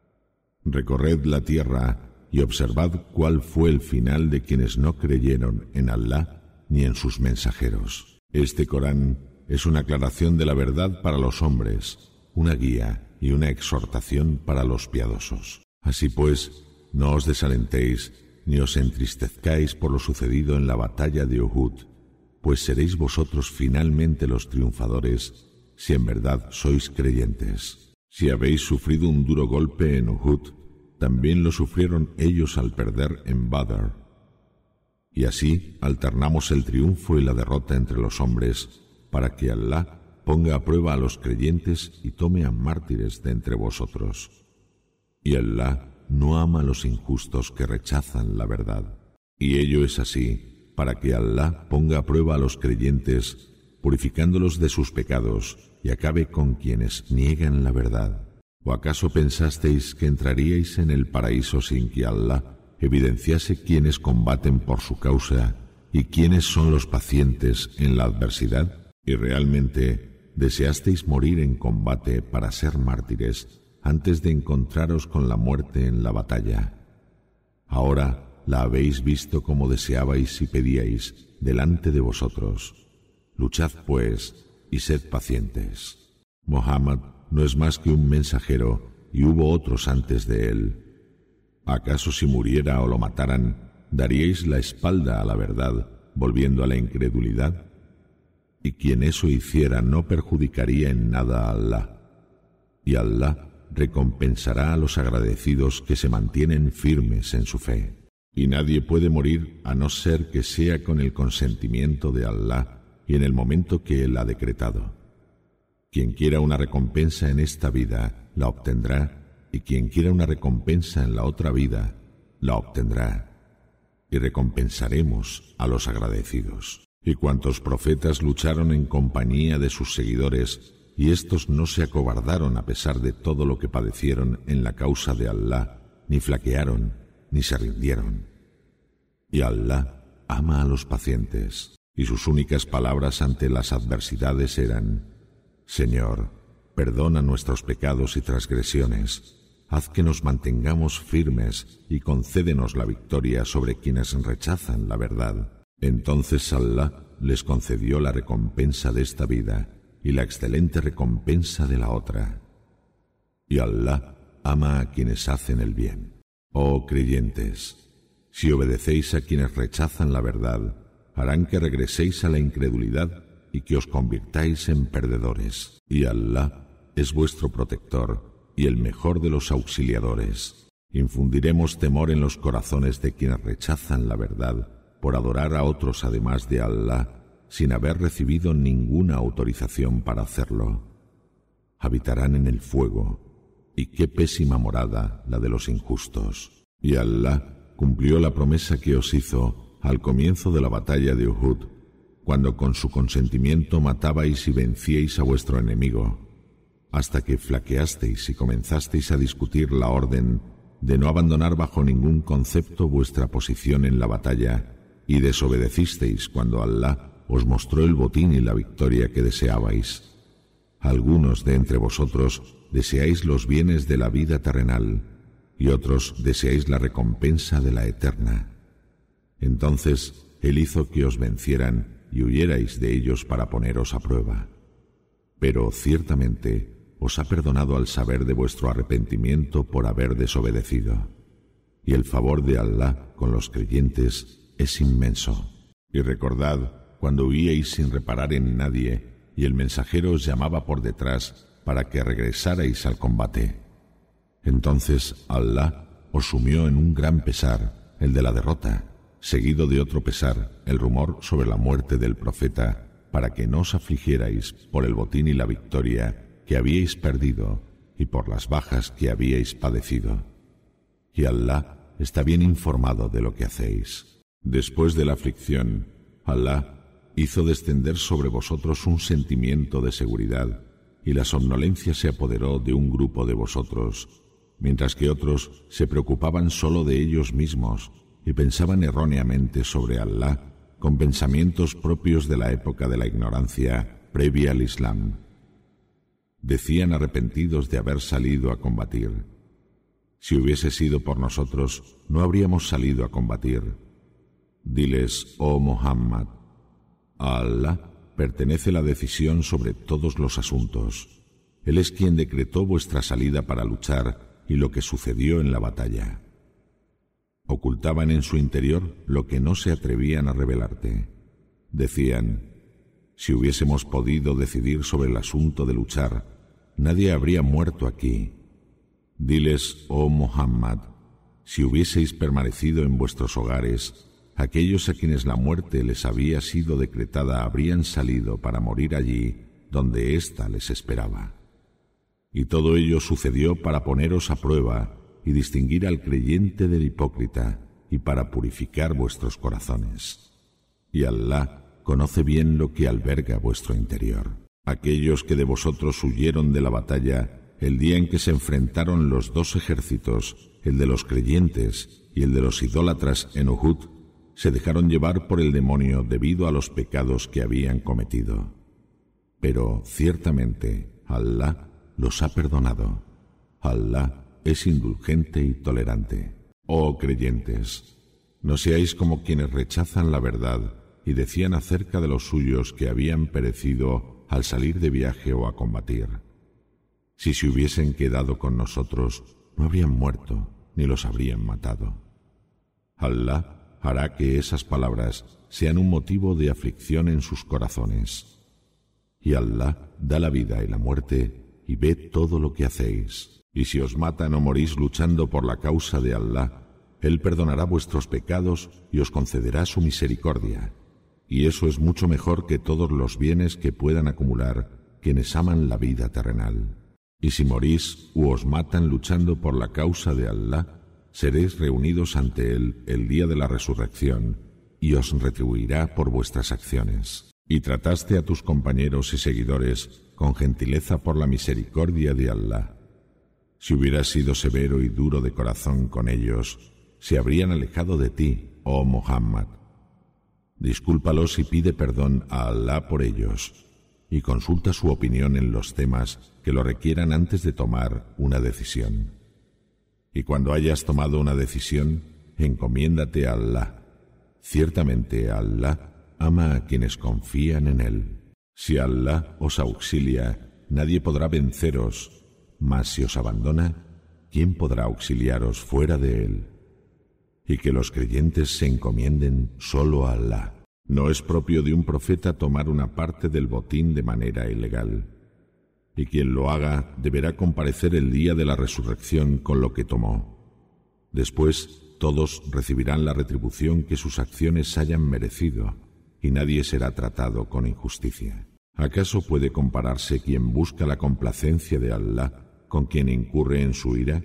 Recorred la tierra y observad cuál fue el final de quienes no creyeron en Alá ni en sus mensajeros. Este Corán es una aclaración de la verdad para los hombres, una guía y una exhortación para los piadosos. Así pues, no os desalentéis ni os entristezcáis por lo sucedido en la batalla de Uhud, pues seréis vosotros finalmente los triunfadores si en verdad sois creyentes. Si habéis sufrido un duro golpe en Uhud, también lo sufrieron ellos al perder en Badr. Y así alternamos el triunfo y la derrota entre los hombres, para que Alá ponga a prueba a los creyentes y tome a mártires de entre vosotros. Y Alá no ama a los injustos que rechazan la verdad. Y ello es así, para que Alá ponga a prueba a los creyentes, purificándolos de sus pecados, y acabe con quienes niegan la verdad. ¿O acaso pensasteis que entraríais en el paraíso sin que Alá evidenciase quienes combaten por su causa y quiénes son los pacientes en la adversidad? ¿Y realmente deseasteis morir en combate para ser mártires antes de encontraros con la muerte en la batalla? Ahora la habéis visto como deseabais y pedíais delante de vosotros. Luchad, pues, y sed pacientes. Muhammad no es más que un mensajero, y hubo otros antes de él. ¿Acaso si muriera o lo mataran, daríais la espalda a la verdad, volviendo a la incredulidad? Y quien eso hiciera no perjudicaría en nada a Alá. Y Alá recompensará a los agradecidos que se mantienen firmes en su fe. Y nadie puede morir a no ser que sea con el consentimiento de Alá y en el momento que Él ha decretado. Quien quiera una recompensa en esta vida, la obtendrá, y quien quiera una recompensa en la otra vida, la obtendrá. Y recompensaremos a los agradecidos. Y cuantos profetas lucharon en compañía de sus seguidores, y éstos no se acobardaron a pesar de todo lo que padecieron en la causa de Alá, ni flaquearon, ni se rindieron. Y Alá ama a los pacientes. y sus únicas palabras ante las adversidades eran: Señor, perdona nuestros pecados y transgresiones, haz que nos mantengamos firmes y concédenos la victoria sobre quienes rechazan la verdad. Entonces Allah les concedió la recompensa de esta vida y la excelente recompensa de la otra. Y Allah ama a quienes hacen el bien. Oh creyentes, si obedecéis a quienes rechazan la verdad, harán que regreséis a la incredulidad y que os convirtáis en perdedores. Y Allah es vuestro protector y el mejor de los auxiliadores. Infundiremos temor en los corazones de quienes rechazan la verdad por adorar a otros además de Allah, sin haber recibido ninguna autorización para hacerlo. Habitarán en el fuego, y qué pésima morada la de los injustos. Y Allah cumplió la promesa que os hizo al comienzo de la batalla de Uhud, cuando con su consentimiento matabais y vencíais a vuestro enemigo, hasta que flaqueasteis y comenzasteis a discutir la orden de no abandonar bajo ningún concepto vuestra posición en la batalla, y desobedecisteis cuando Allah os mostró el botín y la victoria que deseabais. Algunos de entre vosotros deseáis los bienes de la vida terrenal, y otros deseáis la recompensa de la eterna. Entonces Él hizo que os vencieran y huyerais de ellos para poneros a prueba. Pero ciertamente os ha perdonado al saber de vuestro arrepentimiento por haber desobedecido. Y el favor de Allah con los creyentes es inmenso. Y recordad cuando huíais sin reparar en nadie, y el mensajero os llamaba por detrás para que regresarais al combate. Entonces Allah os sumió en un gran pesar, el de la derrota, seguido de otro pesar, el rumor sobre la muerte del profeta, para que no os afligierais por el botín y la victoria que habíais perdido y por las bajas que habíais padecido. Y Allah está bien informado de lo que hacéis. Después de la aflicción, Allah hizo descender sobre vosotros un sentimiento de seguridad, y la somnolencia se apoderó de un grupo de vosotros, mientras que otros se preocupaban solo de ellos mismos y pensaban erróneamente sobre Allah con pensamientos propios de la época de la ignorancia previa al Islam. Decían arrepentidos de haber salido a combatir: si hubiese sido por nosotros, no habríamos salido a combatir. Diles, oh Muhammad, a Allah pertenece la decisión sobre todos los asuntos. Él es quien decretó vuestra salida para luchar y lo que sucedió en la batalla. Ocultaban en su interior lo que no se atrevían a revelarte. Decían: si hubiésemos podido decidir sobre el asunto de luchar, nadie habría muerto aquí. Diles, oh Muhammad, si hubieseis permanecido en vuestros hogares, aquellos a quienes la muerte les había sido decretada habrían salido para morir allí donde ésta les esperaba. Y todo ello sucedió para poneros a prueba y distinguir al creyente del hipócrita y para purificar vuestros corazones. Y Allah conoce bien lo que alberga vuestro interior. Aquellos que de vosotros huyeron de la batalla el día en que se enfrentaron los dos ejércitos, el de los creyentes y el de los idólatras en Uhud, se dejaron llevar por el demonio debido a los pecados que habían cometido. Pero ciertamente Allah los ha perdonado. Allah es indulgente y tolerante. Oh creyentes, no seáis como quienes rechazan la verdad y decían acerca de los suyos que habían perecido al salir de viaje o a combatir: si se hubiesen quedado con nosotros, no habrían muerto ni los habrían matado. Allah hará que esas palabras sean un motivo de aflicción en sus corazones. Y Allah da la vida y la muerte y ve todo lo que hacéis. Y si os matan o morís luchando por la causa de Allah, Él perdonará vuestros pecados y os concederá su misericordia. Y eso es mucho mejor que todos los bienes que puedan acumular quienes aman la vida terrenal. Y si morís u os matan luchando por la causa de Allah, seréis reunidos ante Él el día de la resurrección, y os retribuirá por vuestras acciones. Y trataste a tus compañeros y seguidores con gentileza por la misericordia de Allah. Si hubieras sido severo y duro de corazón con ellos, se habrían alejado de ti, oh Muhammad. Discúlpalos y pide perdón a Alá por ellos, y consulta su opinión en los temas que lo requieran antes de tomar una decisión. Y cuando hayas tomado una decisión, encomiéndate a Alá. Ciertamente Alá ama a quienes confían en él. Si Alá os auxilia, nadie podrá venceros, mas si os abandona, ¿quién podrá auxiliaros fuera de él? Y que los creyentes se encomienden solo a Alá. No es propio de un profeta tomar una parte del botín de manera ilegal, y quien lo haga deberá comparecer el día de la resurrección con lo que tomó. Después todos recibirán la retribución que sus acciones hayan merecido, y nadie será tratado con injusticia. ¿Acaso puede compararse quien busca la complacencia de Alá con quien incurre en su ira?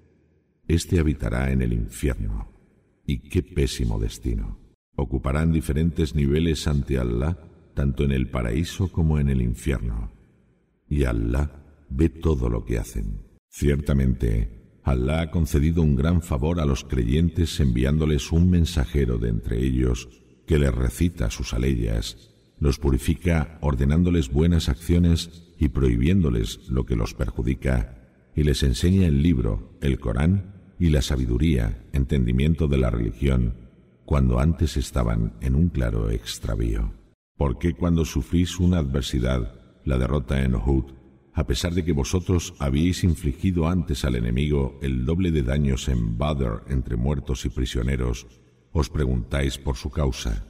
Este habitará en el infierno, y qué pésimo destino. Ocuparán diferentes niveles ante Alá, tanto en el paraíso como en el infierno. Y Alá ve todo lo que hacen. Ciertamente, Alá ha concedido un gran favor a los creyentes enviándoles un mensajero de entre ellos que les recita sus aleyas, los purifica ordenándoles buenas acciones y prohibiéndoles lo que los perjudica, y les enseña el libro, el Corán y la sabiduría, entendimiento de la religión, cuando antes estaban en un claro extravío. ¿Por qué cuando sufrís una adversidad, la derrota en Uhud, a pesar de que vosotros habíais infligido antes al enemigo el doble de daños en Badr entre muertos y prisioneros, os preguntáis por su causa?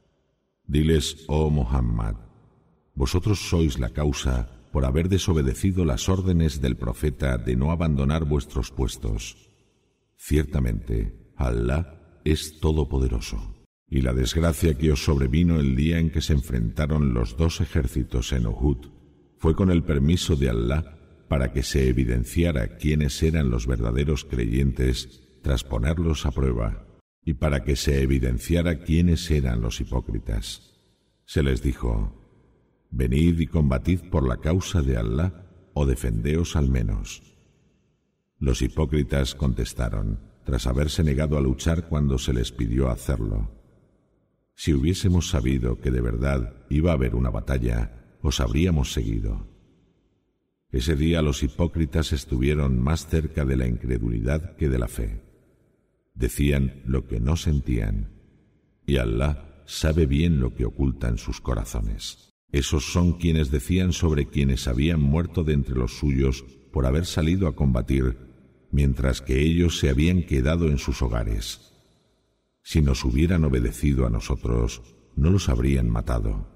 Diles, oh Muhammad, vosotros sois la causa por haber desobedecido las órdenes del profeta de no abandonar vuestros puestos. Ciertamente, Alá es todopoderoso. Y la desgracia que os sobrevino el día en que se enfrentaron los dos ejércitos en Uhud fue con el permiso de Alá para que se evidenciara quiénes eran los verdaderos creyentes tras ponerlos a prueba, y para que se evidenciara quiénes eran los hipócritas. Se les dijo: venid y combatid por la causa de Alá, o defendeos al menos. Los hipócritas contestaron, tras haberse negado a luchar cuando se les pidió hacerlo: si hubiésemos sabido que de verdad iba a haber una batalla, os habríamos seguido. Ese día los hipócritas estuvieron más cerca de la incredulidad que de la fe. Decían lo que no sentían, y Alá sabe bien lo que ocultan sus corazones. Esos son quienes decían sobre quienes habían muerto de entre los suyos por haber salido a combatir, mientras que ellos se habían quedado en sus hogares. Si nos hubieran obedecido a nosotros, no los habrían matado.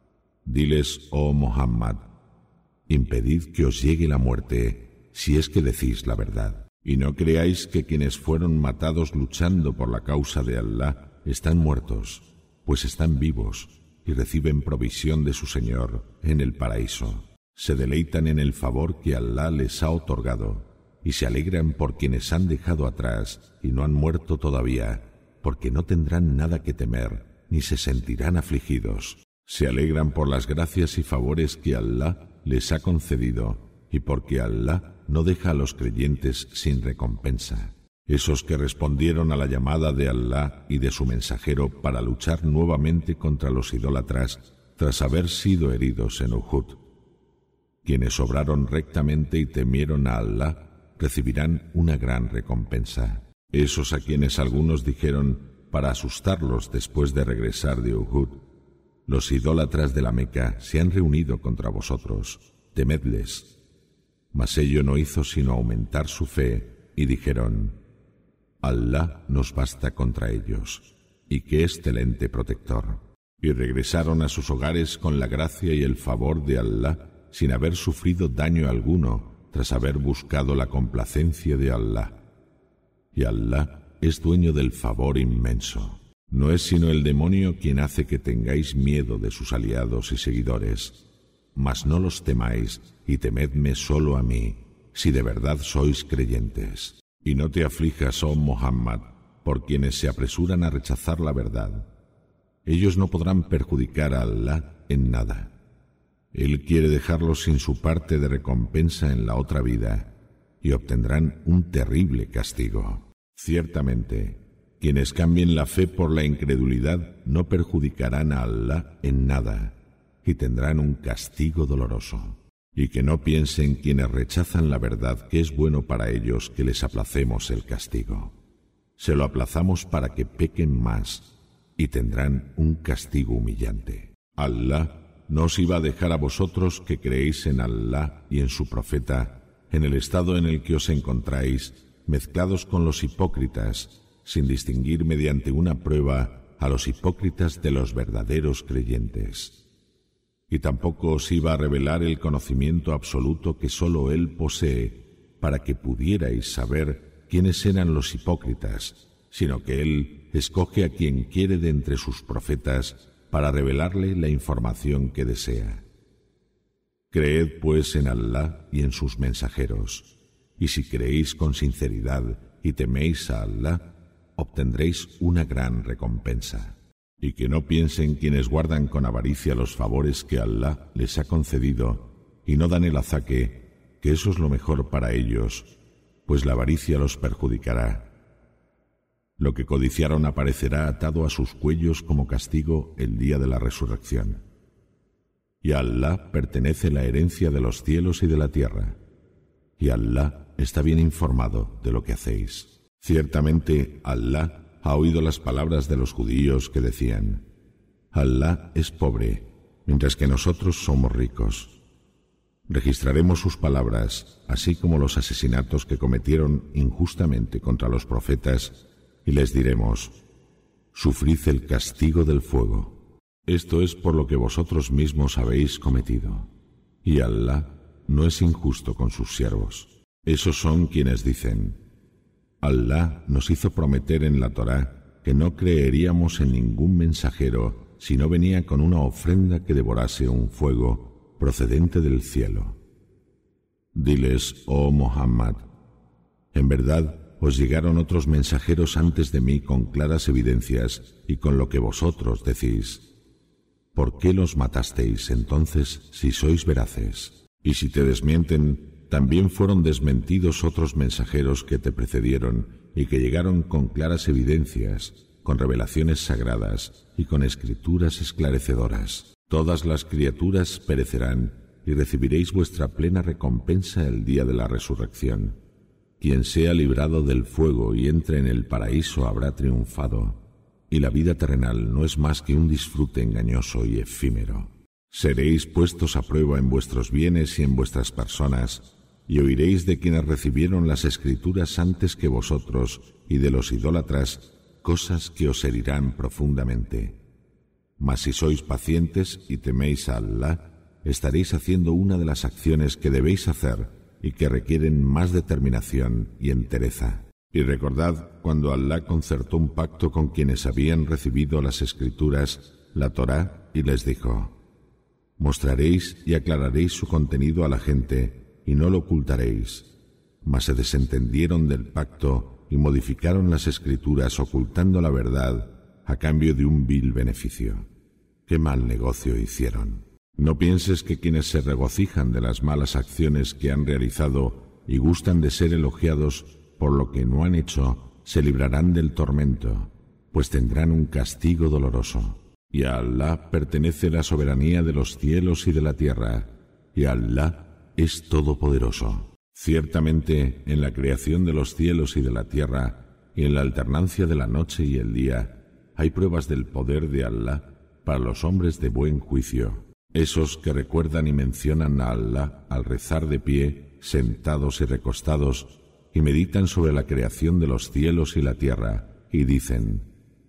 Diles, oh Muhammad, impedid que os llegue la muerte si es que decís la verdad. Y no creáis que quienes fueron matados luchando por la causa de Alá están muertos, pues están vivos y reciben provisión de su Señor en el paraíso. Se deleitan en el favor que Alá les ha otorgado y se alegran por quienes han dejado atrás y no han muerto todavía, porque no tendrán nada que temer ni se sentirán afligidos. Se alegran por las gracias y favores que Alá les ha concedido y porque Alá no deja a los creyentes sin recompensa. Esos que respondieron a la llamada de Alá y de su mensajero para luchar nuevamente contra los idólatras tras haber sido heridos en Uhud. Quienes obraron rectamente y temieron a Alá recibirán una gran recompensa. Esos a quienes algunos dijeron para asustarlos después de regresar de Uhud: los idólatras de la Meca se han reunido contra vosotros, temedles. Mas ello no hizo sino aumentar su fe, y dijeron: Alá nos basta contra ellos, y qué excelente protector. Y regresaron a sus hogares con la gracia y el favor de Alá, sin haber sufrido daño alguno, tras haber buscado la complacencia de Alá. Y Alá es dueño del favor inmenso. No es sino el demonio quien hace que tengáis miedo de sus aliados y seguidores. Mas no los temáis, y temedme solo a mí, si de verdad sois creyentes. Y no te aflijas, oh Muhammad, por quienes se apresuran a rechazar la verdad. Ellos no podrán perjudicar a Alá en nada. Él quiere dejarlos sin su parte de recompensa en la otra vida, y obtendrán un terrible castigo. Ciertamente, Quienes cambien la fe por la incredulidad no perjudicarán a Allah en nada y tendrán un castigo doloroso. Y que no piensen quienes rechazan la verdad que es bueno para ellos que les aplacemos el castigo. Se lo aplazamos para que pequen más y tendrán un castigo humillante. Allah no os iba a dejar a vosotros que creéis en Allah y en su profeta en el estado en el que os encontráis, mezclados con los hipócritas, sin distinguir mediante una prueba a los hipócritas de los verdaderos creyentes. Y tampoco os iba a revelar el conocimiento absoluto que sólo Él posee, para que pudierais saber quiénes eran los hipócritas, sino que Él escoge a quien quiere de entre sus profetas para revelarle la información que desea. Creed pues en Allah y en sus mensajeros, y si creéis con sinceridad y teméis a Allah, obtendréis una gran recompensa. Y que no piensen quienes guardan con avaricia los favores que Allah les ha concedido y no dan el azaque, que eso es lo mejor para ellos, pues la avaricia los perjudicará. Lo que codiciaron aparecerá atado a sus cuellos como castigo el día de la resurrección. Y a Allah pertenece la herencia de los cielos y de la tierra, y Allah está bien informado de lo que hacéis. Ciertamente, Allah ha oído las palabras de los judíos que decían: Allah es pobre, mientras que nosotros somos ricos. Registraremos sus palabras, así como los asesinatos que cometieron injustamente contra los profetas, y les diremos: sufrid el castigo del fuego. Esto es por lo que vosotros mismos habéis cometido, y Allah no es injusto con sus siervos. Esos son quienes dicen: Allah nos hizo prometer en la Torá que no creeríamos en ningún mensajero si no venía con una ofrenda que devorase un fuego procedente del cielo. Diles, oh Muhammad, en verdad os llegaron otros mensajeros antes de mí con claras evidencias y con lo que vosotros decís. ¿Por qué los matasteis entonces si sois veraces? Y si te desmienten, también fueron desmentidos otros mensajeros que te precedieron y que llegaron con claras evidencias, con revelaciones sagradas y con escrituras esclarecedoras. Todas las criaturas perecerán y recibiréis vuestra plena recompensa el día de la resurrección. Quien sea librado del fuego y entre en el paraíso habrá triunfado, y la vida terrenal no es más que un disfrute engañoso y efímero. Seréis puestos a prueba en vuestros bienes y en vuestras personas, y oiréis de quienes recibieron las escrituras antes que vosotros y de los idólatras cosas que os herirán profundamente. Mas si sois pacientes y teméis a Allah, estaréis haciendo una de las acciones que debéis hacer y que requieren más determinación y entereza. Y recordad cuando Allah concertó un pacto con quienes habían recibido las escrituras, la Torá, y les dijo: mostraréis y aclararéis su contenido a la gente, y no lo ocultaréis. Mas se desentendieron del pacto y modificaron las escrituras ocultando la verdad a cambio de un vil beneficio. ¡Qué mal negocio hicieron! No pienses que quienes se regocijan de las malas acciones que han realizado y gustan de ser elogiados por lo que no han hecho, se librarán del tormento, pues tendrán un castigo doloroso. Y a Allah pertenece la soberanía de los cielos y de la tierra, y Allah es todopoderoso. Ciertamente, en la creación de los cielos y de la tierra, y en la alternancia de la noche y el día, hay pruebas del poder de Allah para los hombres de buen juicio, esos que recuerdan y mencionan a Allah al rezar de pie, sentados y recostados, y meditan sobre la creación de los cielos y la tierra, y dicen: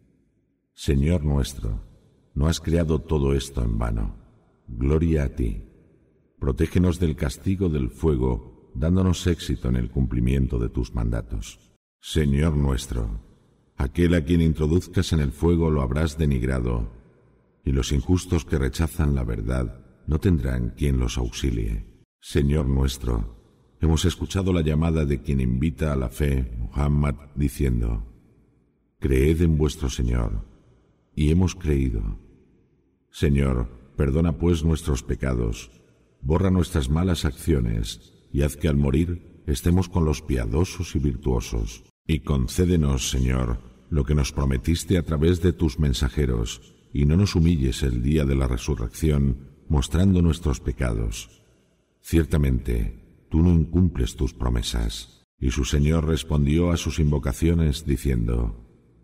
Señor nuestro, no has creado todo esto en vano. Gloria a ti. Protégenos del castigo del fuego, dándonos éxito en el cumplimiento de tus mandatos. Señor nuestro, aquel a quien introduzcas en el fuego lo habrás denigrado, y los injustos que rechazan la verdad no tendrán quien los auxilie. Señor nuestro, hemos escuchado la llamada de quien invita a la fe, Muhammad, diciendo: creed en vuestro Señor, y hemos creído. Señor, perdona pues nuestros pecados, borra nuestras malas acciones, y haz que al morir estemos con los piadosos y virtuosos. Y concédenos, Señor, lo que nos prometiste a través de tus mensajeros, y no nos humilles el día de la resurrección, mostrando nuestros pecados. Ciertamente, tú no incumples tus promesas. Y su Señor respondió a sus invocaciones diciendo: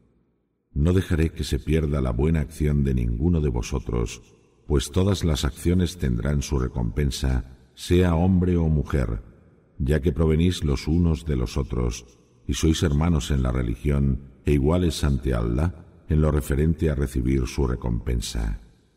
No dejaré que se pierda la buena acción de ninguno de vosotros, pues todas las acciones tendrán su recompensa, sea hombre o mujer, ya que provenís los unos de los otros, y sois hermanos en la religión e iguales ante Allah en lo referente a recibir su recompensa.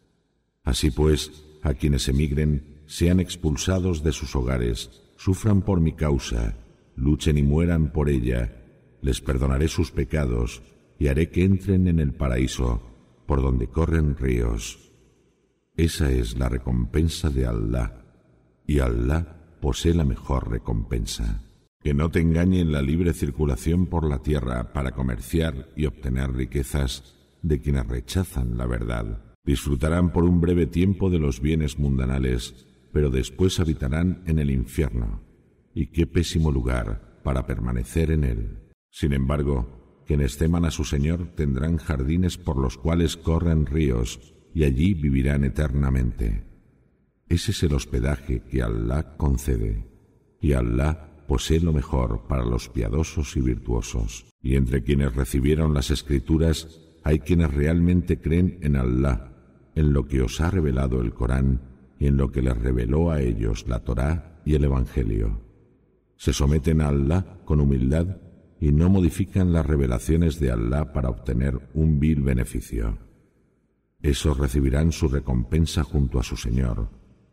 Así pues, a quienes emigren, sean expulsados de sus hogares, sufran por mi causa, luchen y mueran por ella, les perdonaré sus pecados y haré que entren en el paraíso, por donde corren ríos. Esa es la recompensa de Allah, y Allah posee la mejor recompensa. Que no te engañen la libre circulación por la tierra para comerciar y obtener riquezas de quienes rechazan la verdad. Disfrutarán por un breve tiempo de los bienes mundanales, pero después habitarán en el infierno, y qué pésimo lugar para permanecer en él. Sin embargo, quienes teman a su Señor tendrán jardines por los cuales corren ríos, y allí vivirán eternamente. Ese es el hospedaje que Allah concede, y Allah posee lo mejor para los piadosos y virtuosos. Y entre quienes recibieron las Escrituras hay quienes realmente creen en Allah, en lo que os ha revelado el Corán y en lo que les reveló a ellos la Torá y el Evangelio. Se someten a Allah con humildad y no modifican las revelaciones de Allah para obtener un vil beneficio. Esos recibirán su recompensa junto a su Señor,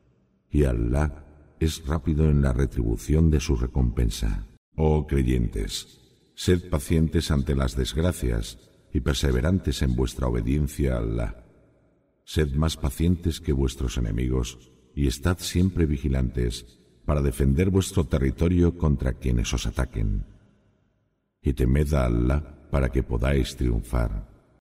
y Allah es rápido en la retribución de su recompensa. Oh creyentes, sed pacientes ante las desgracias y perseverantes en vuestra obediencia a Allah. Sed más pacientes que vuestros enemigos y estad siempre vigilantes para defender vuestro territorio contra quienes os ataquen. Y temed a Allah para que podáis triunfar.